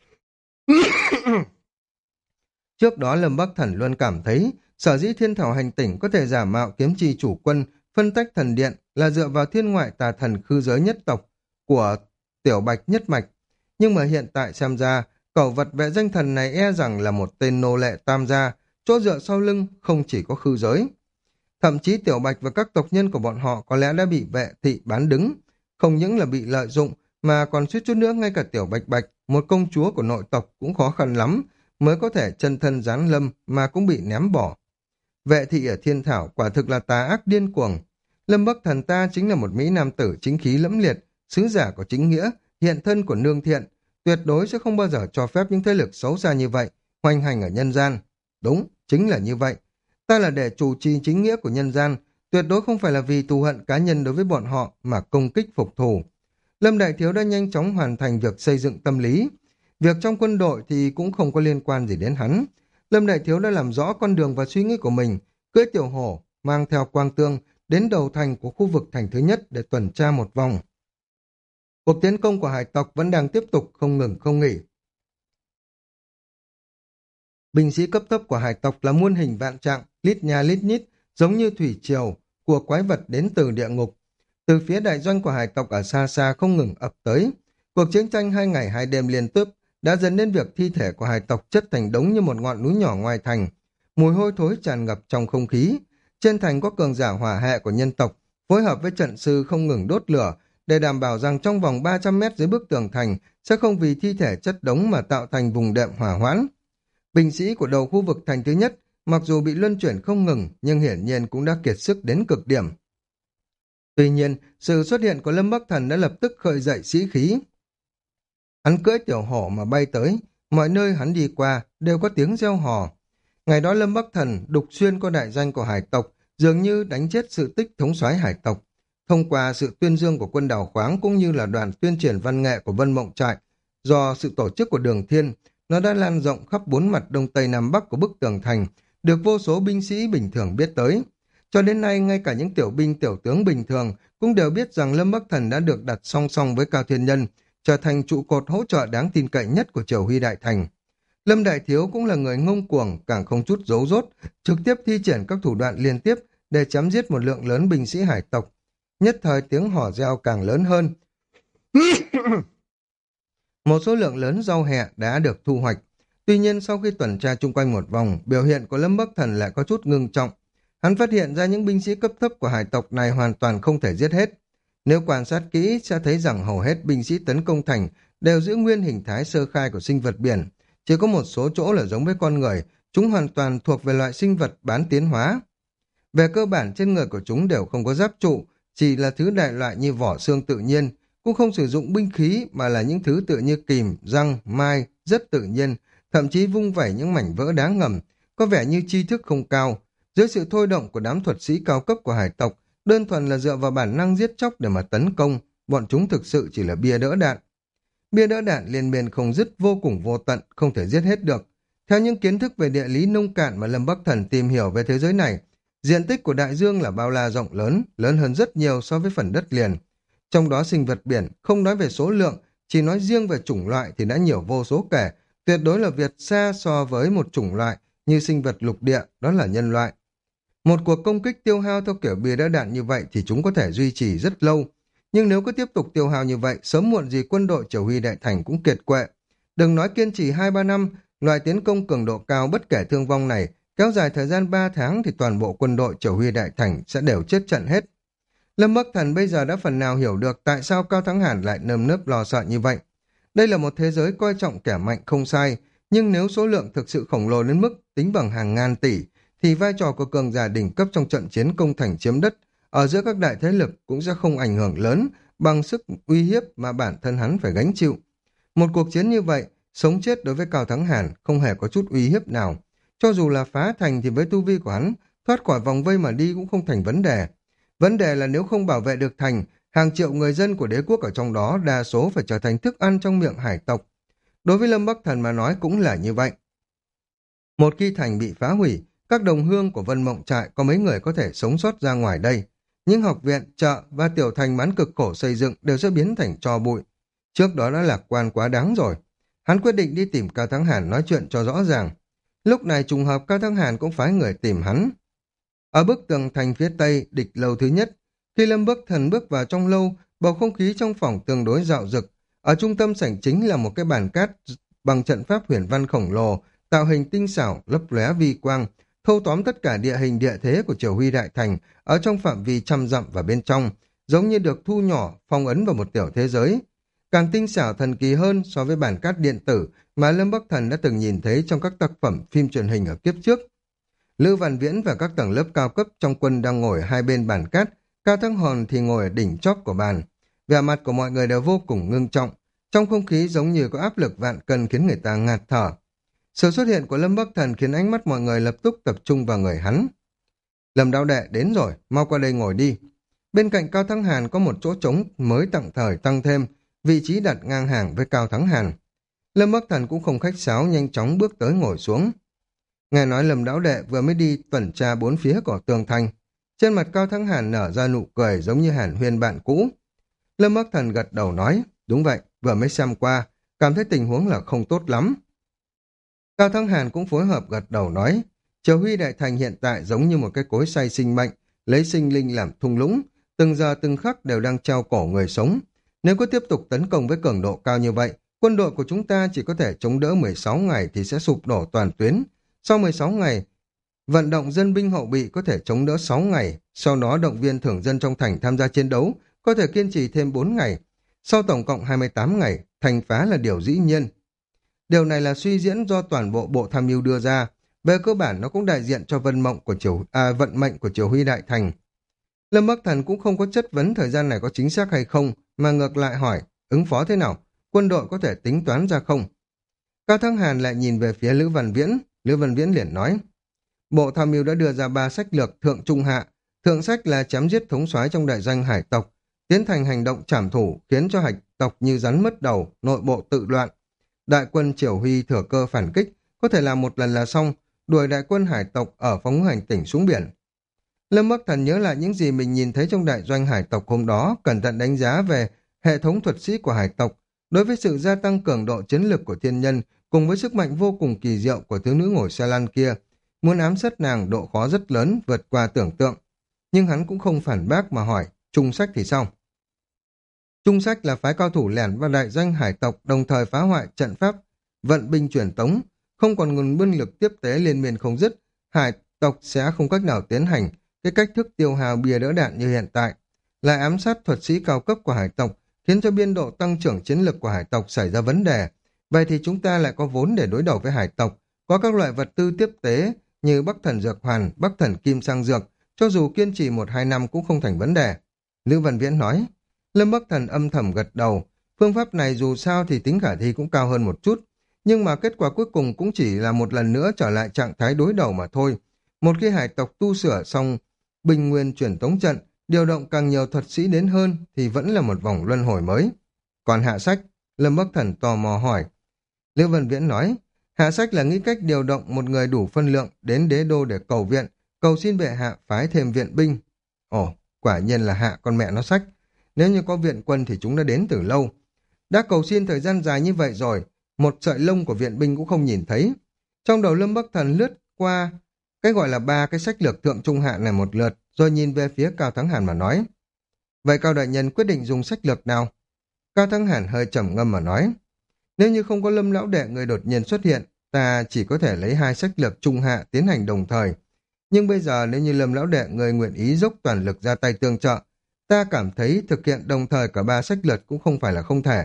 A: Trước đó Lâm Bắc Thần luôn cảm thấy sở dĩ thiên thảo hành tỉnh có thể giả mạo kiếm chi chủ quân, phân tách thần điện là dựa vào thiên ngoại tà thần khư giới nhất tộc của Tiểu Bạch nhất mạch. Nhưng mà hiện tại xem ra, cẩu vật vệ danh thần này e rằng là một tên nô lệ tam gia, chỗ dựa sau lưng không chỉ có khư giới. Thậm chí Tiểu Bạch và các tộc nhân của bọn họ có lẽ đã bị vệ thị bán đứng, không những là bị lợi dụng, mà còn suýt chút nữa ngay cả Tiểu Bạch Bạch, một công chúa của nội tộc cũng khó khăn lắm, mới có thể chân thân giáng lâm mà cũng bị ném bỏ. Vệ thị ở thiên thảo quả thực là tà ác điên cuồng. Lâm Bắc Thần ta chính là một mỹ nam tử chính khí lẫm liệt, sứ giả của chính nghĩa, hiện thân của nương thiện, tuyệt đối sẽ không bao giờ cho phép những thế lực xấu xa như vậy hoành hành ở nhân gian. Đúng, chính là như vậy. Ta là để chủ trì chính nghĩa của nhân gian, tuyệt đối không phải là vì thù hận cá nhân đối với bọn họ mà công kích phục thù. Lâm Đại Thiếu đã nhanh chóng hoàn thành việc xây dựng tâm lý. Việc trong quân đội thì cũng không có liên quan gì đến hắn. Lâm Đại Thiếu đã làm rõ con đường và suy nghĩ của mình, cưỡi tiểu hổ, mang theo quang tương, đến đầu thành của khu vực thành thứ nhất để tuần tra một vòng. Cuộc tiến công của hải tộc vẫn đang tiếp tục không ngừng không nghỉ. Binh sĩ cấp thấp của hải tộc là muôn hình vạn trạng, lít nha lít nhít, giống như thủy triều của quái vật đến từ địa ngục. Từ phía đại doanh của hải tộc ở xa xa không ngừng ập tới. Cuộc chiến tranh hai ngày hai đêm liên tiếp đã dẫn đến việc thi thể của hải tộc chất thành đống như một ngọn núi nhỏ ngoài thành. Mùi hôi thối tràn ngập trong không khí. Trên thành có cường giả hỏa hệ của nhân tộc, phối hợp với trận sư không ngừng đốt lửa, để đảm bảo rằng trong vòng ba trăm mét dưới bức tường thành sẽ không vì thi thể chất đống mà tạo thành vùng đệm hỏa hoãn. Binh sĩ của đầu khu vực thành thứ nhất, mặc dù bị luân chuyển không ngừng, nhưng hiển nhiên cũng đã kiệt sức đến cực điểm. Tuy nhiên, sự xuất hiện của Lâm Bắc Thần đã lập tức khơi dậy sĩ khí. Hắn cưỡi tiểu hổ mà bay tới, mọi nơi hắn đi qua đều có tiếng reo hò. Ngày đó Lâm Bắc Thần đục xuyên qua đại doanh của hải tộc, dường như đánh chết sự tích thống soái hải tộc. Thông qua sự tuyên dương của quân đào khoáng cũng như là đoàn tuyên truyền văn nghệ của Vân Mộng Trại, do sự tổ chức của Đường Thiên, nó đã lan rộng khắp bốn mặt đông tây nam bắc của bức tường thành, được vô số binh sĩ bình thường biết tới. Cho đến nay, ngay cả những tiểu binh tiểu tướng bình thường cũng đều biết rằng Lâm Bắc Thần đã được đặt song song với Cao Thiên Nhân, trở thành trụ cột hỗ trợ đáng tin cậy nhất của Triều Huy Đại Thành. Lâm Đại Thiếu cũng là người ngông cuồng, càng không chút giấu rốt, trực tiếp thi triển các thủ đoạn liên tiếp để chém giết một lượng lớn binh sĩ hải tộc. Nhất thời tiếng hò reo càng lớn hơn. Một số lượng lớn rau hẹ đã được thu hoạch. Tuy nhiên sau khi tuần tra chung quanh một vòng, biểu hiện của Lâm Bắc Thần lại có chút ngưng trọng. Hắn phát hiện ra những binh sĩ cấp thấp của hải tộc này hoàn toàn không thể giết hết. Nếu quan sát kỹ sẽ thấy rằng hầu hết binh sĩ tấn công thành đều giữ nguyên hình thái sơ khai của sinh vật biển. Chỉ có một số chỗ là giống với con người, chúng hoàn toàn thuộc về loại sinh vật bán tiến hóa. Về cơ bản trên người của chúng đều không có giáp trụ, chỉ là thứ đại loại như vỏ xương tự nhiên, cũng không sử dụng binh khí mà là những thứ tựa như kìm, răng, mai, rất tự nhiên, thậm chí vung vẩy những mảnh vỡ đá ngầm, có vẻ như tri thức không cao. Dưới sự thôi động của đám thuật sĩ cao cấp của hải tộc, đơn thuần là dựa vào bản năng giết chóc để mà tấn công, bọn chúng thực sự chỉ là bia đỡ đạn. Bia đỡ đạn liên miên không dứt, vô cùng vô tận, không thể giết hết được. Theo những kiến thức về địa lý nông cạn mà Lâm Bắc Thần tìm hiểu về thế giới này, diện tích của đại dương là bao la rộng lớn, lớn hơn rất nhiều so với phần đất liền. Trong đó sinh vật biển, không nói về số lượng, chỉ nói riêng về chủng loại thì đã nhiều vô số kể, tuyệt đối là vượt xa so với một chủng loại như sinh vật lục địa, đó là nhân loại. Một cuộc công kích tiêu hao theo kiểu bia đỡ đạn như vậy thì chúng có thể duy trì rất lâu. Nhưng nếu cứ tiếp tục tiêu hao như vậy, sớm muộn gì quân đội Triều Huy Đại Thành cũng kiệt quệ. Đừng nói kiên trì hai ba năm, loại tiến công cường độ cao bất kể thương vong này, kéo dài thời gian ba tháng thì toàn bộ quân đội Triều Huy Đại Thành sẽ đều chết trận hết. Lâm Bắc Thần bây giờ đã phần nào hiểu được tại sao Cao Thắng Hàn lại nơm nớp lo sợ như vậy. Đây là một thế giới coi trọng kẻ mạnh không sai, nhưng nếu số lượng thực sự khổng lồ đến mức tính bằng hàng ngàn tỷ, thì vai trò của cường giả đỉnh cấp trong trận chiến công thành chiếm đất ở giữa các đại thế lực cũng sẽ không ảnh hưởng lớn bằng sức uy hiếp mà bản thân hắn phải gánh chịu. Một cuộc chiến như vậy, sống chết đối với Cao Thắng Hàn không hề có chút uy hiếp nào. Cho dù là phá thành thì với tu vi của hắn, thoát khỏi vòng vây mà đi cũng không thành vấn đề. Vấn đề là nếu không bảo vệ được thành, hàng triệu người dân của đế quốc ở trong đó đa số phải trở thành thức ăn trong miệng hải tộc. Đối với Lâm Bắc Thần mà nói cũng là như vậy. Một khi thành bị phá hủy, các đồng hương của Vân Mộng Trại có mấy người có thể sống sót ra ngoài đây. Những học viện, chợ và tiểu thành bán cực khổ xây dựng đều sẽ biến thành tro bụi. Trước đó đã lạc quan quá đáng rồi. Hắn quyết định đi tìm Cao Thắng Hàn nói chuyện cho rõ ràng. Lúc này trùng hợp Cao Thắng Hàn cũng phái người tìm hắn. Ở bức tường thành phía tây, địch lâu thứ nhất, khi Lâm Bắc Thần bước vào trong lâu, bầu không khí trong phòng tương đối rạo rực. Ở trung tâm sảnh chính là một cái bàn cát bằng trận pháp huyền văn khổng lồ, tạo hình tinh xảo, lấp lóe vi quang, thâu tóm tất cả địa hình địa thế của Triều Huy Đại Thành ở trong phạm vi trăm dặm và bên trong, giống như được thu nhỏ, phong ấn vào một tiểu thế giới. Càng tinh xảo thần kỳ hơn so với bản cát điện tử mà Lâm Bắc Thần đã từng nhìn thấy trong các tác phẩm phim truyền hình ở kiếp trước. Lưu Văn Viễn và các tầng lớp cao cấp trong quân đang ngồi hai bên bàn cát, Cao Thắng Hòn thì ngồi ở đỉnh chóp của bàn. Vẻ mặt của mọi người đều vô cùng ngưng trọng, trong không khí giống như có áp lực vạn cân khiến người ta ngạt thở. Sự xuất hiện của Lâm Bắc Thần khiến ánh mắt mọi người lập tức tập trung vào người hắn. Lâm Đạo Đệ đến rồi, mau qua đây ngồi đi. Bên cạnh Cao Thắng Hàn có một chỗ trống mới tặng thời tăng thêm, vị trí đặt ngang hàng với Cao Thắng Hàn. Lâm Bắc Thần cũng không khách sáo, nhanh chóng bước tới ngồi xuống. Nghe nói Lâm Đạo Đệ vừa mới đi tuần tra bốn phía của tường thành. Trên mặt Cao Thắng Hàn nở ra nụ cười giống như hàn huyên bạn cũ. Lâm Bắc Thần gật đầu nói, Đúng vậy, vừa mới xem qua, cảm thấy tình huống là không tốt lắm. Cao Thắng Hàn cũng phối hợp gật đầu nói, Triều Huy Đại Thành hiện tại giống như một cái cối xay sinh mệnh, lấy sinh linh làm thung lũng, từng giờ từng khắc đều đang treo cổ người sống. Nếu có tiếp tục tấn công với cường độ cao như vậy, quân đội của chúng ta chỉ có thể chống đỡ mười sáu ngày thì sẽ sụp đổ toàn tuyến. Sau mười sáu ngày, vận động dân binh hậu bị có thể chống đỡ sáu ngày, sau đó động viên thưởng dân trong thành tham gia chiến đấu, có thể kiên trì thêm bốn ngày. Sau tổng cộng hai mươi tám ngày, thành phá là điều dĩ nhiên. Điều này là suy diễn do toàn bộ bộ tham mưu đưa ra. Về cơ bản nó cũng đại diện cho vận mệnh của triều à, vận mệnh của Triều Huy Đại Thành. Lâm Bắc Thần cũng không có chất vấn thời gian này có chính xác hay không, mà ngược lại hỏi, ứng phó thế nào? Quân đội có thể tính toán ra không? Cao Thắng Hàn lại nhìn về phía Lữ Văn Viễn, Lữ Văn Viễn liền nói, Bộ tham mưu đã đưa ra ba sách lược thượng trung hạ. Thượng sách là chém giết thống soái trong đại doanh hải tộc, tiến thành hành động trảm thủ khiến cho hải tộc như rắn mất đầu, nội bộ tự loạn. Đại quân Triều Huy thừa cơ phản kích, có thể làm một lần là xong, đuổi đại quân hải tộc ở phóng hành tỉnh xuống biển. Lâm Bắc Thần nhớ lại những gì mình nhìn thấy trong đại doanh hải tộc hôm đó, cẩn thận đánh giá về hệ thống thuật sĩ của hải tộc, đối với sự gia tăng cường độ chiến lực của thiên nhân, cùng với sức mạnh vô cùng kỳ diệu của thiếu nữ ngồi xe lăn kia. Muốn ám sát nàng độ khó rất lớn, vượt qua tưởng tượng. Nhưng hắn cũng không phản bác mà hỏi, trung sách thì sao? Trung sách là phái cao thủ lẻn vào đại doanh hải tộc, đồng thời phá hoại trận pháp, vận binh truyền tống, không còn nguồn binh lực tiếp tế liên miên không dứt, hải tộc sẽ không cách nào tiến hành cái cách thức tiêu hao bia đỡ đạn như hiện tại. Lại ám sát thuật sĩ cao cấp của hải tộc, khiến cho biên độ tăng trưởng chiến lực của hải tộc xảy ra vấn đề. Vậy thì chúng ta lại có vốn để đối đầu với hải tộc, có các loại vật tư tiếp tế như Bắc Thần Dược Hoàn, Bắc Thần Kim Sang Dược, cho dù kiên trì một hai năm cũng không thành vấn đề. Lữ Văn Viễn nói. Lâm Bắc Thần âm thầm gật đầu, phương pháp này dù sao thì tính khả thi cũng cao hơn một chút, nhưng mà kết quả cuối cùng cũng chỉ là một lần nữa trở lại trạng thái đối đầu mà thôi. Một khi hải tộc tu sửa xong bình nguyên truyền tống trận, điều động càng nhiều thuật sĩ đến hơn thì vẫn là một vòng luân hồi mới. Còn hạ sách, Lâm Bắc Thần tò mò hỏi. Lữ Văn Viễn nói, hạ sách là nghĩ cách điều động một người đủ phân lượng đến đế đô để cầu viện, cầu xin bệ hạ phái thêm viện binh. Ồ, quả nhiên là hạ con mẹ nó sách. Nếu như có viện quân thì chúng đã đến từ lâu. Đã cầu xin thời gian dài như vậy rồi, một sợi lông của viện binh cũng không nhìn thấy. Trong đầu Lâm Bắc Thần lướt qua cái gọi là ba cái sách lược thượng trung hạ này một lượt, rồi nhìn về phía Cao Thắng Hàn mà nói. Vậy Cao đại nhân quyết định dùng sách lược nào? Cao Thắng Hàn hơi trầm ngâm mà nói. Nếu như không có Lâm lão đệ người đột nhiên xuất hiện, ta chỉ có thể lấy hai sách lược trung hạ tiến hành đồng thời. Nhưng bây giờ nếu như Lâm lão đệ người nguyện ý dốc toàn lực ra tay tương trợ, ta cảm thấy thực hiện đồng thời cả ba sách lược cũng không phải là không thể.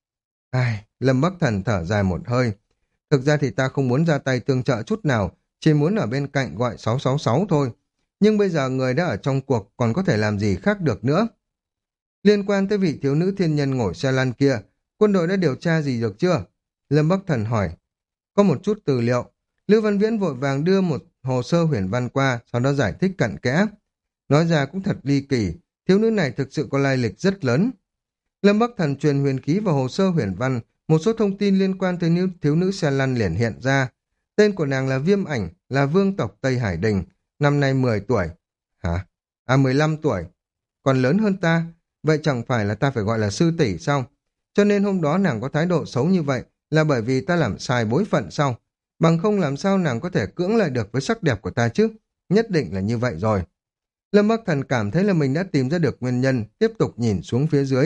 A: Ai, Lâm Bắc Thần thở dài một hơi. Thực ra thì ta không muốn ra tay tương trợ chút nào, chỉ muốn ở bên cạnh gọi sáu sáu sáu thôi. Nhưng bây giờ người đã ở trong cuộc còn có thể làm gì khác được nữa. Liên quan tới vị thiếu nữ thiên nhân ngồi xe lăn kia, quân đội đã điều tra gì được chưa? Lâm Bắc Thần hỏi. Có một chút tư liệu. Lưu Văn Viễn vội vàng đưa một hồ sơ huyền văn qua, sau đó giải thích cặn kẽ. Nói ra cũng thật ly kỳ, thiếu nữ này thực sự có lai lịch rất lớn. Lâm Bắc Thần truyền huyền khí vào hồ sơ huyền văn, một số thông tin liên quan tới nữ, thiếu nữ xe lăn liền hiện ra. Tên của nàng là Viêm Ảnh, là vương tộc Tây Hải Đình, năm nay mười tuổi. Hả? À mười lăm tuổi. Còn lớn hơn ta, vậy chẳng phải là ta phải gọi là sư tỷ sao? Cho nên hôm đó nàng có thái độ xấu như vậy là bởi vì ta làm sai bối phận sao? Bằng không làm sao nàng có thể cưỡng lại được với sắc đẹp của ta chứ? Nhất định là như vậy rồi. Lâm Bắc Thần cảm thấy là mình đã tìm ra được nguyên nhân, tiếp tục nhìn xuống phía dưới.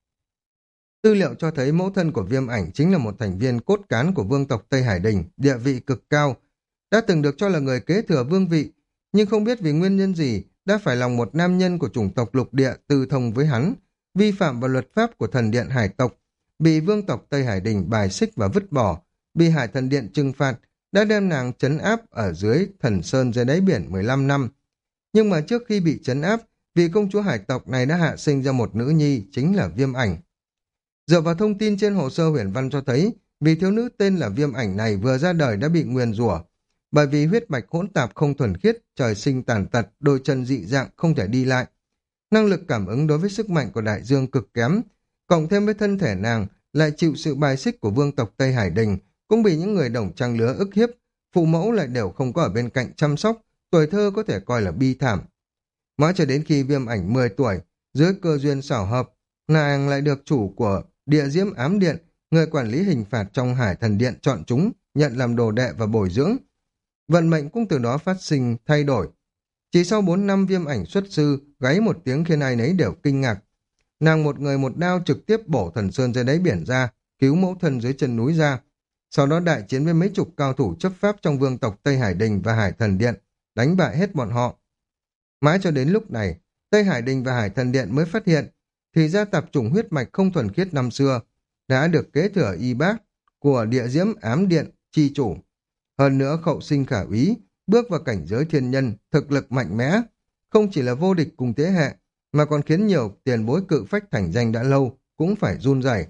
A: Tư liệu cho thấy mẫu thân của Viêm Ảnh chính là một thành viên cốt cán của vương tộc Tây Hải Đình, địa vị cực cao, đã từng được cho là người kế thừa vương vị, nhưng không biết vì nguyên nhân gì đã phải lòng một nam nhân của chủng tộc lục địa tư thông với hắn, vi phạm vào luật pháp của thần điện hải tộc, bị vương tộc Tây Hải Đình bài xích và vứt bỏ, bị hải thần điện trừng phạt, đã đem nàng trấn áp ở dưới thần sơn dưới đáy biển mười lăm năm. Nhưng mà trước khi bị trấn áp, vị công chúa hải tộc này đã hạ sinh ra một nữ nhi, chính là Viêm Ảnh. Dựa vào thông tin trên hồ sơ huyền văn cho thấy, vì thiếu nữ tên là Viêm Ảnh này vừa ra đời đã bị nguyền rủa, bởi vì huyết mạch hỗn tạp không thuần khiết, trời sinh tàn tật, đôi chân dị dạng không thể đi lại. Năng lực cảm ứng đối với sức mạnh của đại dương cực kém, cộng thêm với thân thể nàng lại chịu sự bài xích của vương tộc Tây Hải Đình, cũng bị những người đồng trang lứa ức hiếp, phụ mẫu lại đều không có ở bên cạnh chăm sóc, tuổi thơ có thể coi là bi thảm. Mãi cho đến khi Viêm Ảnh mười tuổi, dưới cơ duyên xảo hợp, nàng lại được chủ của Địa Diễm Ám Điện, người quản lý hình phạt trong Hải Thần Điện chọn chúng, nhận làm đồ đệ và bồi dưỡng. Vận mệnh cũng từ đó phát sinh thay đổi. Chỉ sau bốn năm Viêm Ảnh xuất sư, gáy một tiếng khiến ai nấy đều kinh ngạc. Nàng một người một đao trực tiếp bổ Thần Sơn dưới đáy biển ra, cứu mẫu thân dưới chân núi ra. Sau đó đại chiến với mấy chục cao thủ chấp pháp trong vương tộc Tây Hải Đình và Hải Thần Điện, đánh bại hết bọn họ. Mãi cho đến lúc này, Tây Hải Đình và Hải Thần Điện mới phát hiện, thì ra tạp chủng huyết mạch không thuần khiết năm xưa đã được kế thừa y bác của Địa Diễm Ám Điện chi chủ. Hơn nữa khậu sinh khả úy, bước vào cảnh giới thiên nhân, thực lực mạnh mẽ, không chỉ là vô địch cùng thế hệ, mà còn khiến nhiều tiền bối cự phách thành danh đã lâu cũng phải run rẩy.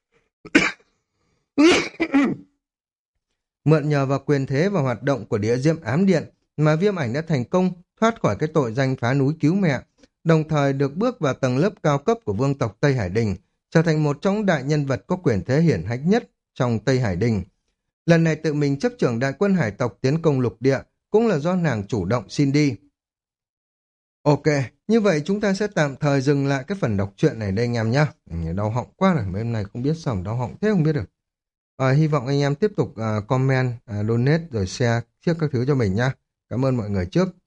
A: Mượn nhờ vào quyền thế và hoạt động của Địa Diễm Ám Điện mà Viêm Ảnh đã thành công thoát khỏi cái tội danh phá núi cứu mẹ, đồng thời được bước vào tầng lớp cao cấp của vương tộc Tây Hải Đình, trở thành một trong đại nhân vật có quyền thế hiển hách nhất trong Tây Hải Đình. Lần này tự mình chấp trưởng đại quân hải tộc tiến công lục địa cũng là do nàng chủ động xin đi. Ok, như vậy chúng ta sẽ tạm thời dừng lại cái phần đọc truyện này đây anh em nhé. Đau họng quá rồi, mấy hôm nay không biết sao mà đau họng thế không biết được. À, hy vọng anh em tiếp tục uh, comment, uh, donate rồi share trước các thứ cho mình nhá. Cảm ơn mọi người trước.